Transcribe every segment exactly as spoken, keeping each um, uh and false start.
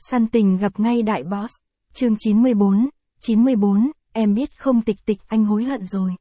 Săn tình gặp ngay đại boss. Chương chín mươi bốn, chín mươi bốn, em biết không Tịch Tịch, anh hối hận rồi.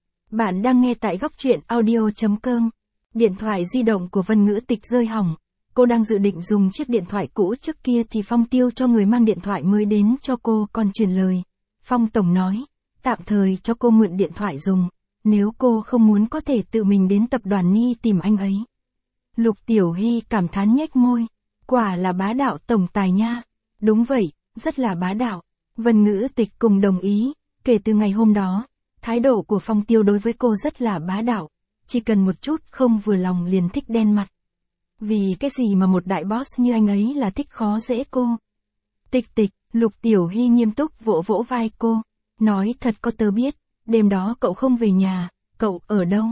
Bạn đang nghe tại góc truyện audio.com. Điện thoại di động của Vân Ngữ Tịch rơi hỏng. Cô đang dự định dùng chiếc điện thoại cũ trước kia thì Phong Tiêu cho người mang điện thoại mới đến cho cô còn truyền lời. Phong Tổng nói, tạm thời cho cô mượn điện thoại dùng. Nếu cô không muốn có thể tự mình đến tập đoàn Ni tìm anh ấy. Lục Tiểu Hy cảm thán nhếch môi. Quả là bá đạo tổng tài nha. Đúng vậy, rất là bá đạo. Vân Ngữ Tịch cùng đồng ý. Kể từ ngày hôm đó, thái độ của Phong Tiêu đối với cô rất là bá đạo. Chỉ cần một chút không vừa lòng liền thích đen mặt. Vì cái gì mà một đại boss như anh ấy là thích khó dễ cô. Tịch Tịch, Lục Tiểu Hy nghiêm túc vỗ vỗ vai cô. Nói thật có tớ biết, đêm đó cậu không về nhà, cậu ở đâu?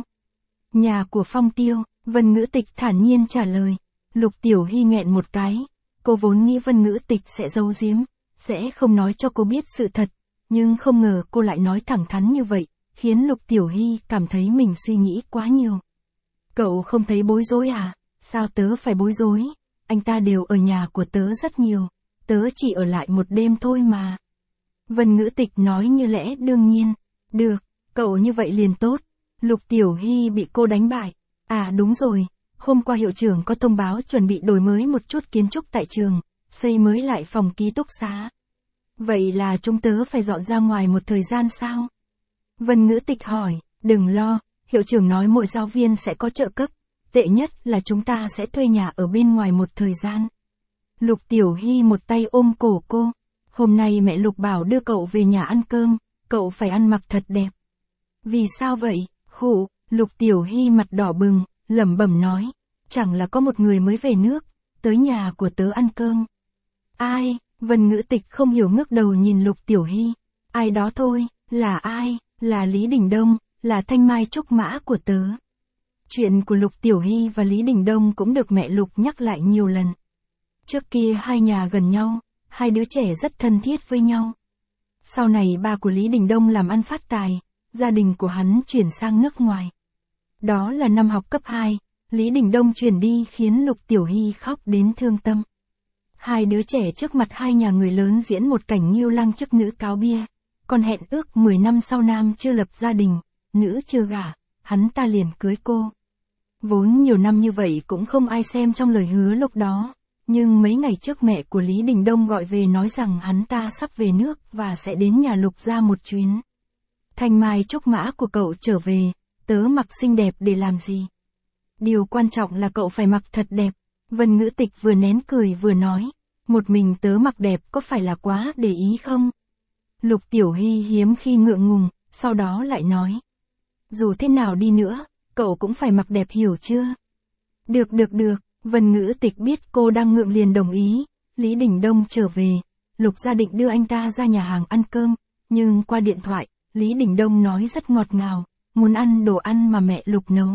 Nhà của Phong Tiêu, Vân Ngữ Tịch thản nhiên trả lời. Lục Tiểu Hy nghẹn một cái. Cô vốn nghĩ Vân Ngữ Tịch sẽ giấu giếm, sẽ không nói cho cô biết sự thật. Nhưng không ngờ cô lại nói thẳng thắn như vậy, khiến Lục Tiểu Hy cảm thấy mình suy nghĩ quá nhiều. Cậu không thấy bối rối à? Sao tớ phải bối rối? Anh ta đều ở nhà của tớ rất nhiều, tớ chỉ ở lại một đêm thôi mà. Vân Ngữ Tịch nói như lẽ đương nhiên. Được, cậu như vậy liền tốt. Lục Tiểu Hy bị cô đánh bại. À đúng rồi, hôm qua hiệu trưởng có thông báo chuẩn bị đổi mới một chút kiến trúc tại trường, xây mới lại phòng ký túc xá. Vậy là chúng tớ phải dọn ra ngoài một thời gian sao? Vân Ngữ Tịch hỏi, đừng lo, hiệu trưởng nói mỗi giáo viên sẽ có trợ cấp, tệ nhất là chúng ta sẽ thuê nhà ở bên ngoài một thời gian. Lục Tiểu Hy một tay ôm cổ cô, hôm nay mẹ Lục bảo đưa cậu về nhà ăn cơm, cậu phải ăn mặc thật đẹp. Vì sao vậy? Khụ, Lục Tiểu Hy mặt đỏ bừng, lẩm bẩm nói, chẳng là có một người mới về nước, tới nhà của tớ ăn cơm. Ai? Vân Ngữ Tịch không hiểu ngước đầu nhìn Lục Tiểu Hy. Ai đó thôi, là ai? Là Lý Đình Đông, là thanh mai trúc mã của tớ. Chuyện của Lục Tiểu Hy và Lý Đình Đông cũng được mẹ Lục nhắc lại nhiều lần. Trước kia hai nhà gần nhau, hai đứa trẻ rất thân thiết với nhau. Sau này ba của Lý Đình Đông làm ăn phát tài, gia đình của hắn chuyển sang nước ngoài. Đó là năm học cấp hai, Lý Đình Đông chuyển đi khiến Lục Tiểu Hy khóc đến thương tâm. Hai đứa trẻ trước mặt hai nhà người lớn diễn một cảnh nghiêu lăng chức nữ cáo bia, còn hẹn ước mười năm sau nam chưa lập gia đình, nữ chưa gả, hắn ta liền cưới cô. Vốn nhiều năm như vậy cũng không ai xem trong lời hứa lúc đó, nhưng mấy ngày trước mẹ của Lý Đình Đông gọi về nói rằng hắn ta sắp về nước và sẽ đến nhà Lục ra một chuyến. Thanh mai trúc mã của cậu trở về, tớ mặc xinh đẹp để làm gì? Điều quan trọng là cậu phải mặc thật đẹp. Vân Ngữ Tịch vừa nén cười vừa nói, một mình tớ mặc đẹp có phải là quá để ý không? Lục Tiểu Hy hiếm khi ngượng ngùng, sau đó lại nói, dù thế nào đi nữa, cậu cũng phải mặc đẹp hiểu chưa? Được được được, Vân Ngữ Tịch biết cô đang ngượng liền đồng ý. Lý Đình Đông trở về, Lục gia định đưa anh ta ra nhà hàng ăn cơm, nhưng qua điện thoại, Lý Đình Đông nói rất ngọt ngào, muốn ăn đồ ăn mà mẹ Lục nấu.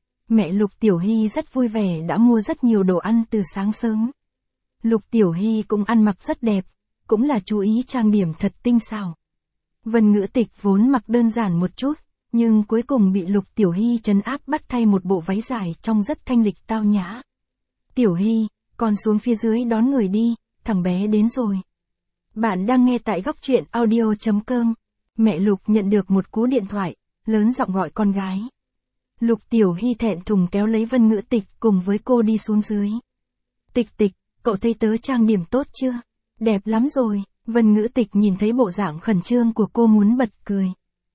Mẹ Lục Tiểu Hy rất vui vẻ đã mua rất nhiều đồ ăn từ sáng sớm. Lục Tiểu Hy cũng ăn mặc rất đẹp, cũng là chú ý trang điểm thật tinh xảo. Vân Ngữ Tịch vốn mặc đơn giản một chút, nhưng cuối cùng bị Lục Tiểu Hy trấn áp bắt thay một bộ váy dài trông rất thanh lịch tao nhã. Tiểu Hy, con xuống phía dưới đón người đi, thằng bé đến rồi. Bạn đang nghe tại góc truyện audio.com. Mẹ Lục nhận được một cú điện thoại, lớn giọng gọi con gái. Lục Tiểu Hy thẹn thùng kéo lấy Vân Ngữ Tịch cùng với cô đi xuống dưới. Tịch Tịch, cậu thấy tớ trang điểm tốt chưa? Đẹp lắm rồi. Vân Ngữ Tịch nhìn thấy bộ dạng khẩn trương của cô muốn bật cười.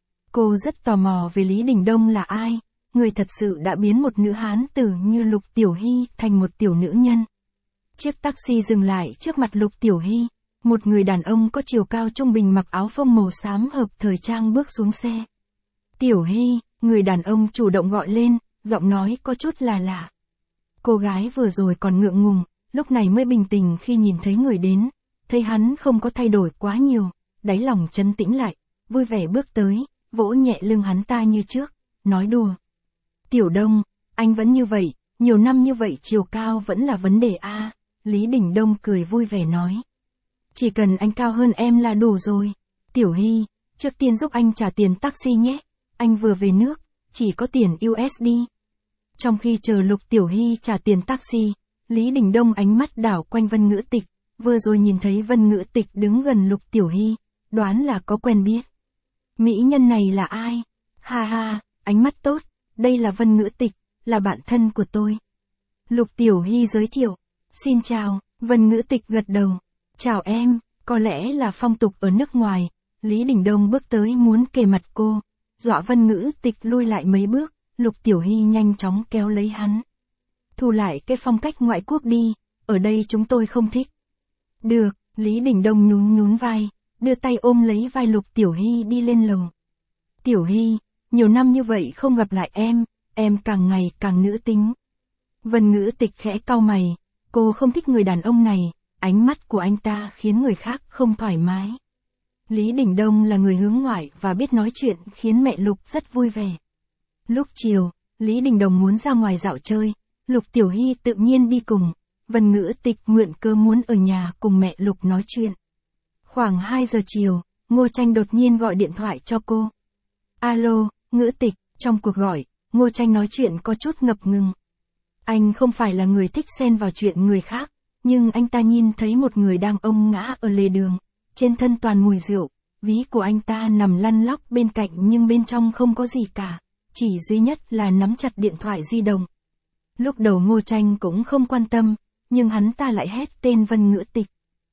Cô rất tò mò về Lý Đình Đông là ai, người thật sự đã biến một nữ hán tử như Lục Tiểu Hy thành một tiểu nữ nhân. Chiếc taxi dừng lại trước mặt Lục Tiểu Hy, một người đàn ông có chiều cao trung bình mặc áo phông màu xám hợp thời trang bước xuống xe. Tiểu Hy, người đàn ông chủ động gọi lên, giọng nói có chút là lạ. Cô gái vừa rồi còn ngượng ngùng, lúc này mới bình tĩnh khi nhìn thấy người đến, thấy hắn không có thay đổi quá nhiều, đáy lòng trấn tĩnh lại, vui vẻ bước tới, vỗ nhẹ lưng hắn ta như trước, nói đùa. Tiểu Đông, anh vẫn như vậy, nhiều năm như vậy chiều cao vẫn là vấn đề a. Lý Đình Đông cười vui vẻ nói. Chỉ cần anh cao hơn em là đủ rồi. Tiểu Hy, trước tiên giúp anh trả tiền taxi nhé, anh vừa về nước, chỉ có tiền u ét đê. Trong khi chờ Lục Tiểu Hy trả tiền taxi, Lý Đình Đông ánh mắt đảo quanh Vân Ngữ Tịch, vừa rồi nhìn thấy Vân Ngữ Tịch đứng gần Lục Tiểu Hy, đoán là có quen biết. Mỹ nhân này là ai? Ha ha, ánh mắt tốt, đây là Vân Ngữ Tịch, là bạn thân của tôi. Lục Tiểu Hy giới thiệu. Xin chào, Vân Ngữ Tịch gật đầu. Chào em, có lẽ là phong tục ở nước ngoài. Lý Đình Đông bước tới muốn kề mặt cô, dọa Vân Ngữ Tịch lui lại mấy bước, Lục Tiểu Hy nhanh chóng kéo lấy hắn. Thu lại cái phong cách ngoại quốc đi, ở đây chúng tôi không thích. Được, Lý Đình Đông nhún nhún vai, đưa tay ôm lấy vai Lục Tiểu Hy đi lên lầu. Tiểu Hy, nhiều năm như vậy không gặp lại em, em càng ngày càng nữ tính. Vân Ngữ Tịch khẽ cau mày, cô không thích người đàn ông này, ánh mắt của anh ta khiến người khác không thoải mái. Lý Đình Đông là người hướng ngoại và biết nói chuyện khiến mẹ Lục rất vui vẻ. Lúc chiều, Lý Đình Đồng muốn ra ngoài dạo chơi, Lục Tiểu Hy tự nhiên đi cùng, Vân Ngữ Tịch mượn cơ muốn ở nhà cùng mẹ Lục nói chuyện. Khoảng hai giờ chiều, Ngô Tranh đột nhiên gọi điện thoại cho cô. Alo, Ngữ Tịch, trong cuộc gọi, Ngô Tranh nói chuyện có chút ngập ngừng. Anh không phải là người thích xen vào chuyện người khác, nhưng anh ta nhìn thấy một người đang ông ngã ở lề đường, trên thân toàn mùi rượu, ví của anh ta nằm lăn lóc bên cạnh nhưng bên trong không có gì cả, chỉ duy nhất là nắm chặt điện thoại di động. Lúc đầu Ngô Tranh cũng không quan tâm, nhưng hắn ta lại hét tên Vân Ngữ Tịch.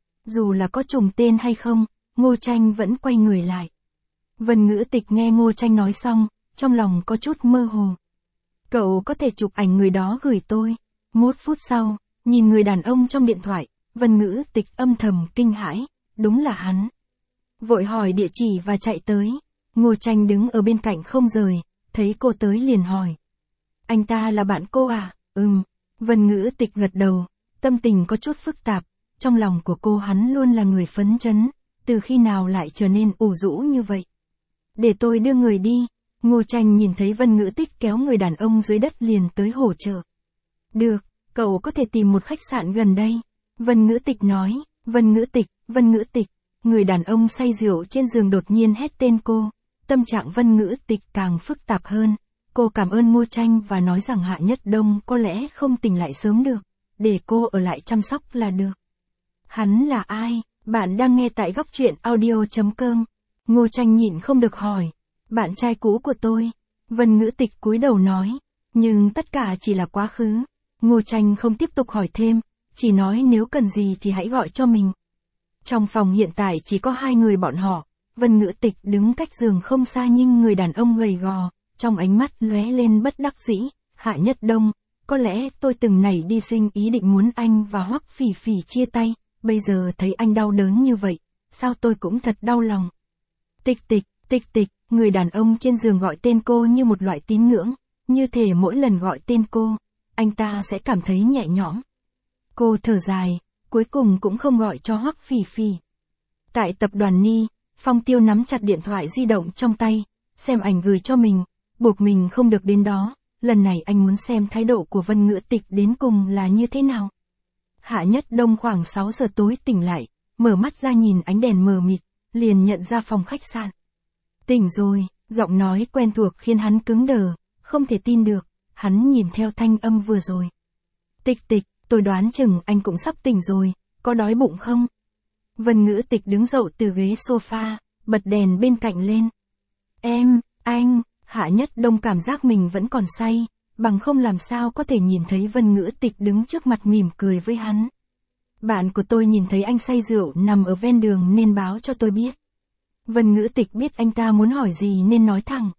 Dù là có trùng tên hay không, Ngô Tranh vẫn quay người lại. Vân Ngữ Tịch nghe Ngô Tranh nói xong, trong lòng có chút mơ hồ. Cậu có thể chụp ảnh người đó gửi tôi. Một phút sau, nhìn người đàn ông trong điện thoại, Vân Ngữ Tịch âm thầm kinh hãi, đúng là hắn. Vội hỏi địa chỉ và chạy tới. Ngô Tranh đứng ở bên cạnh không rời, thấy cô tới liền hỏi. Anh ta là bạn cô à? Ừm. Vân Ngữ Tịch gật đầu, tâm tình có chút phức tạp, trong lòng của cô hắn luôn là người phấn chấn, từ khi nào lại trở nên ủ rũ như vậy. Để tôi đưa người đi. Ngô Tranh nhìn thấy Vân Ngữ Tịch kéo người đàn ông dưới đất liền tới hỗ trợ. Được, cậu có thể tìm một khách sạn gần đây. Vân Ngữ Tịch nói. Vân Ngữ Tịch, Vân Ngữ Tịch. Người đàn ông say rượu trên giường đột nhiên hét tên cô. Tâm trạng Vân Ngữ Tịch càng phức tạp hơn. Cô cảm ơn Ngô Tranh và nói rằng Hạ Nhất Đông có lẽ không tỉnh lại sớm được, để cô ở lại chăm sóc là được. Hắn là ai? Bạn đang nghe tại góc truyện audio chấm com. Ngô Tranh nhịn không được hỏi. Bạn trai cũ của tôi. Vân Ngữ Tịch cúi đầu nói. Nhưng tất cả chỉ là quá khứ. Ngô Tranh không tiếp tục hỏi thêm, chỉ nói nếu cần gì thì hãy gọi cho mình. Trong phòng hiện tại chỉ có hai người bọn họ. Vân Ngữ Tịch đứng cách giường không xa nhưng người đàn ông gầy gò, trong ánh mắt lóe lên bất đắc dĩ. Hạ Nhất Đông, có lẽ tôi từng nảy đi sinh ý định muốn anh và Hoắc Phỉ Phỉ chia tay, bây giờ thấy anh đau đớn như vậy, sao tôi cũng thật đau lòng. Tịch Tịch, Tịch Tịch, người đàn ông trên giường gọi tên cô như một loại tín ngưỡng, như thể mỗi lần gọi tên cô, anh ta sẽ cảm thấy nhẹ nhõm. Cô thở dài, cuối cùng cũng không gọi cho Hoắc Phỉ Phỉ. Tại tập đoàn Ni, Phong Tiêu nắm chặt điện thoại di động trong tay, xem ảnh gửi cho mình, buộc mình không được đến đó, lần này anh muốn xem thái độ của Vân Ngữ Tịch đến cùng là như thế nào. Hạ Nhất Đông khoảng sáu giờ tối tỉnh lại, mở mắt ra nhìn ánh đèn mờ mịt, liền nhận ra phòng khách sạn. Tỉnh rồi, giọng nói quen thuộc khiến hắn cứng đờ, không thể tin được, hắn nhìn theo thanh âm vừa rồi. Tịch Tịch, tôi đoán chừng anh cũng sắp tỉnh rồi, có đói bụng không? Vân Ngữ Tịch đứng dậy từ ghế sofa, bật đèn bên cạnh lên. Em, anh, Hạ Nhất Đông cảm giác mình vẫn còn say, bằng không làm sao có thể nhìn thấy Vân Ngữ Tịch đứng trước mặt mỉm cười với hắn. Bạn của tôi nhìn thấy anh say rượu nằm ở ven đường nên báo cho tôi biết. Vân Ngữ Tịch biết anh ta muốn hỏi gì nên nói thẳng.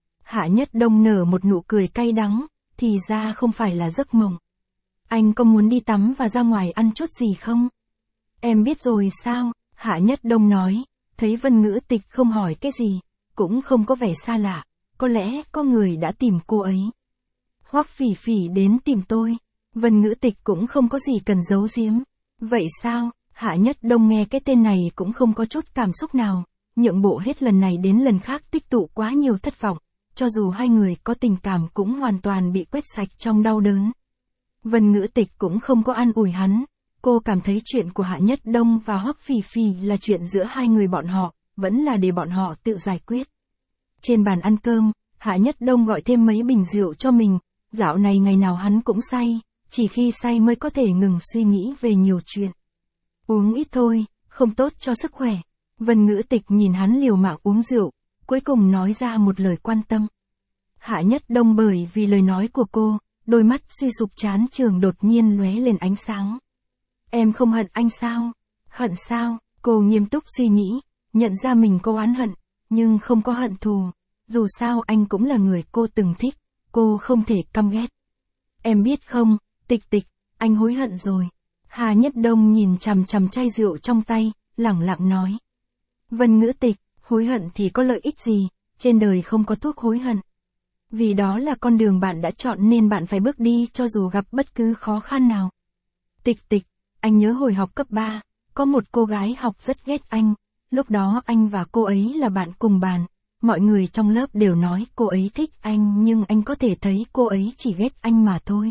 Hạ Nhất Đông nở một nụ cười cay đắng, thì ra không phải là giấc mộng. Anh có muốn đi tắm và ra ngoài ăn chút gì không? Em biết rồi sao? Hạ Nhất Đông nói, thấy Vân Ngữ Tịch không hỏi cái gì, cũng không có vẻ xa lạ, có lẽ có người đã tìm cô ấy. Hoắc Phỉ Phỉ đến tìm tôi, Vân Ngữ Tịch cũng không có gì cần giấu giếm. Vậy sao? Hạ Nhất Đông nghe cái tên này cũng không có chút cảm xúc nào, nhượng bộ hết lần này đến lần khác tích tụ quá nhiều thất vọng, cho dù hai người có tình cảm cũng hoàn toàn bị quét sạch trong đau đớn. Vân Ngữ Tịch cũng không có an ủi hắn, cô cảm thấy chuyện của Hạ Nhất Đông và Hoắc Phỉ Phỉ là chuyện giữa hai người bọn họ, vẫn là để bọn họ tự giải quyết. Trên bàn ăn cơm, Hạ Nhất Đông gọi thêm mấy bình rượu cho mình, dạo này ngày nào hắn cũng say, chỉ khi say mới có thể ngừng suy nghĩ về nhiều chuyện. Uống ít thôi, không tốt cho sức khỏe. Vân Ngữ Tịch nhìn hắn liều mạng uống rượu, cuối cùng nói ra một lời quan tâm. Hạ Nhất Đông bởi vì lời nói của cô, đôi mắt suy sụp chán trường đột nhiên lóe lên ánh sáng. Em không hận anh sao? Hận sao? Cô nghiêm túc suy nghĩ, nhận ra mình có oán hận, nhưng không có hận thù. Dù sao anh cũng là người cô từng thích, cô không thể căm ghét. Em biết không, Tịch Tịch, anh hối hận rồi. Hà Nhất Đông nhìn chằm chằm chai rượu trong tay, lẳng lặng nói. Vân Ngữ Tịch, hối hận thì có lợi ích gì, trên đời không có thuốc hối hận. Vì đó là con đường bạn đã chọn nên bạn phải bước đi cho dù gặp bất cứ khó khăn nào. Tịch Tịch, anh nhớ hồi học cấp ba, có một cô gái học rất ghét anh, lúc đó anh và cô ấy là bạn cùng bàn, mọi người trong lớp đều nói cô ấy thích anh nhưng anh có thể thấy cô ấy chỉ ghét anh mà thôi.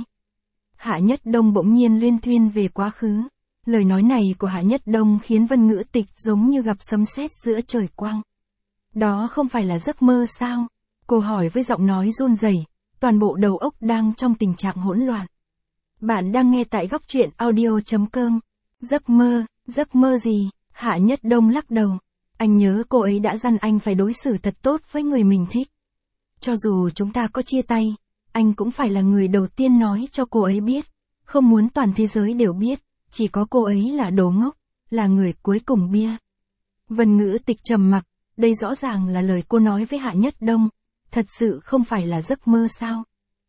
Hạ Nhất Đông bỗng nhiên luyên thuyên về quá khứ. Lời nói này của Hạ Nhất Đông khiến Vân Ngữ Tịch giống như gặp sấm sét giữa trời quang. Đó không phải là giấc mơ sao? Cô hỏi với giọng nói run rẩy, toàn bộ đầu óc đang trong tình trạng hỗn loạn. Bạn đang nghe tại góc truyện audio chấm com. Giấc mơ, giấc mơ gì? Hạ Nhất Đông lắc đầu. Anh nhớ cô ấy đã dặn anh phải đối xử thật tốt với người mình thích. Cho dù chúng ta có chia tay, anh cũng phải là người đầu tiên nói cho cô ấy biết. Không muốn toàn thế giới đều biết, chỉ có cô ấy là đồ ngốc, là người cuối cùng bia. Vân Ngữ Tịch trầm mặc, đây rõ ràng là lời cô nói với Hạ Nhất Đông. Thật sự không phải là giấc mơ sao?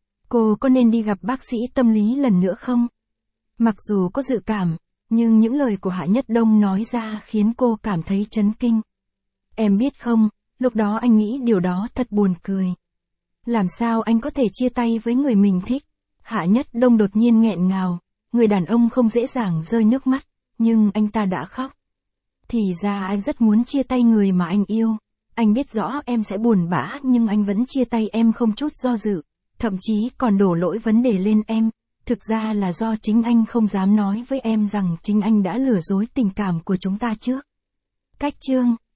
Cô có nên đi gặp bác sĩ tâm lý lần nữa không? Mặc dù có dự cảm, nhưng những lời của Hạ Nhất Đông nói ra khiến cô cảm thấy chấn kinh. Em biết không, lúc đó anh nghĩ điều đó thật buồn cười. Làm sao anh có thể chia tay với người mình thích? Hạ Nhất Đông đột nhiên nghẹn ngào, người đàn ông không dễ dàng rơi nước mắt, nhưng anh ta đã khóc. Thì ra anh rất muốn chia tay người mà anh yêu. Anh biết rõ em sẽ buồn bã nhưng anh vẫn chia tay em không chút do dự, thậm chí còn đổ lỗi vấn đề lên em. Thực ra là do chính anh không dám nói với em rằng chính anh đã lừa dối tình cảm của chúng ta trước. Cách chương